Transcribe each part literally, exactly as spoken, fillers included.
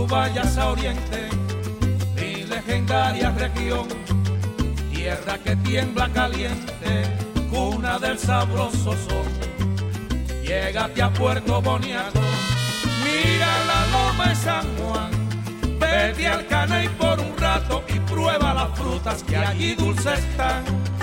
vayas a Oriente, mi legendaria región, tierra que tiembla caliente, cuna del sabroso sol. Llégate a Puerto Boniato, mira la loma de San Juan, vete al Caney por un rato y prueba las frutas que allí dulces están.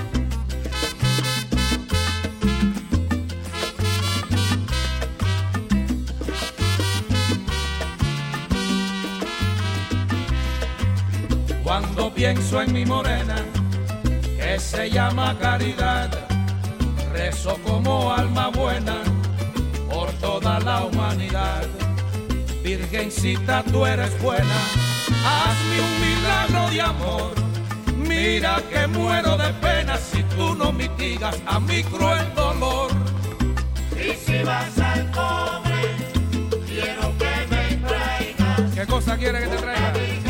Cuando pienso en mi morena, que se llama Caridad, rezo como alma buena por toda la humanidad. Virgencita, tú eres buena, hazme un milagro de amor. Mira que muero de pena si tú no mitigas a mi cruel dolor. Y si vas al cobre, quiero que me traigas. ¿Qué cosa quiere que te traiga?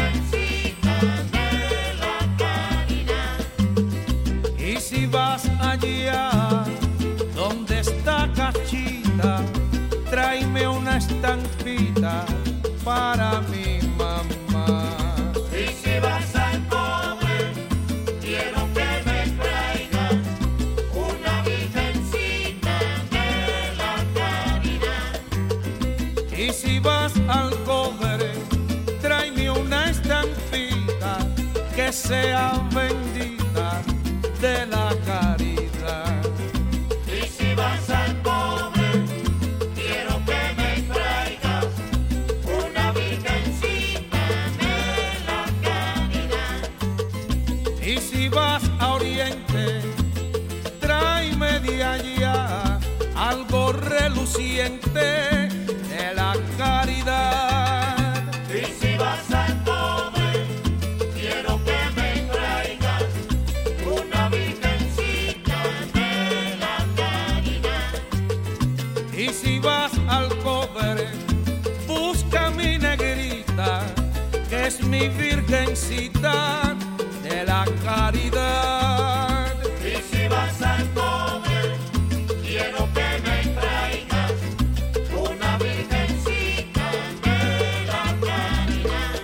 Y si vas allá donde está Cachita, tráeme una estampita para mi mamá. Y si vas al cobre, quiero que me traigas una virgencita de la caridad. Y si vas al cobre, tráeme una estampita que sea bendita de la caridad. Y si vas al cobre, quiero que me traigas una virgencita de la caridad. Y si vas a Oriente, tráeme de allá algo reluciente de la caridad. Y si vas al cobre, quiero que me traigas una virgencita de la caridad. Y si vas al cobre, busca mi negrita, que es mi virgencita de la caridad. Y si vas al cobre, quiero que me traigas una virgencita de la caridad.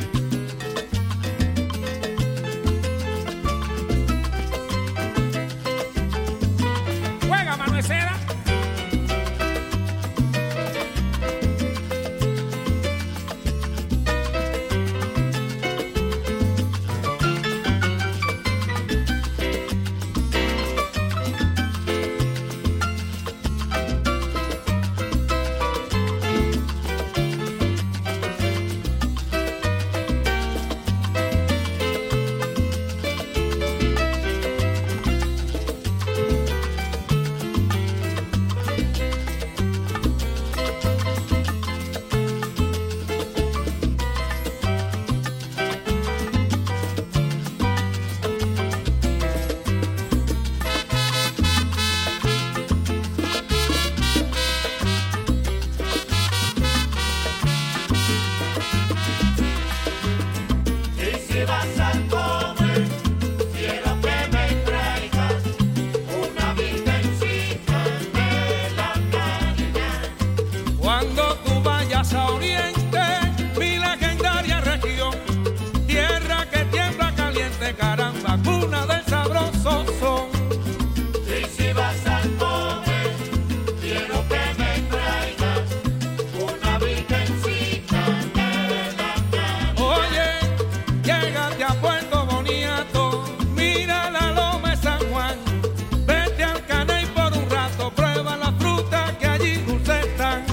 Juega, Manuel Cera. Y si vas al cobre, quiero que me traigas una virgencita de la caridad. Cuando tú vayas a Oriente, mi legendaria región, tierra que tiembla caliente, caramba, cuna del sabroso son. Y si vas al cobre, quiero que me traigas una virgencita de la caridad. Oye, llégate a Puerto Boniato, mira la loma de San Juan, vete al Caney por un rato, prueba la fruta que allí dulces están.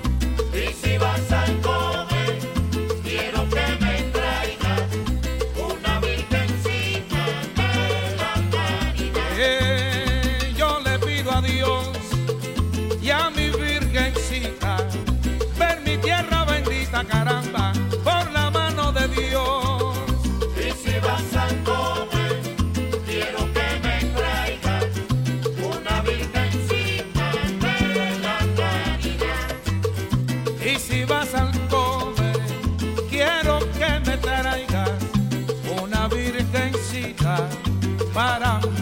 Y si vas al cobre, quiero que me traigas una virgencita de la caridad. Eh, yo le pido a Dios y a mi virgencita ver mi tierra bendita, caramba, por la mano de Dios. Y si vas al cobre, quiero que me traigas una virgencita de la caridad. Y si vas al cobre, quiero que me traigas una virgencita para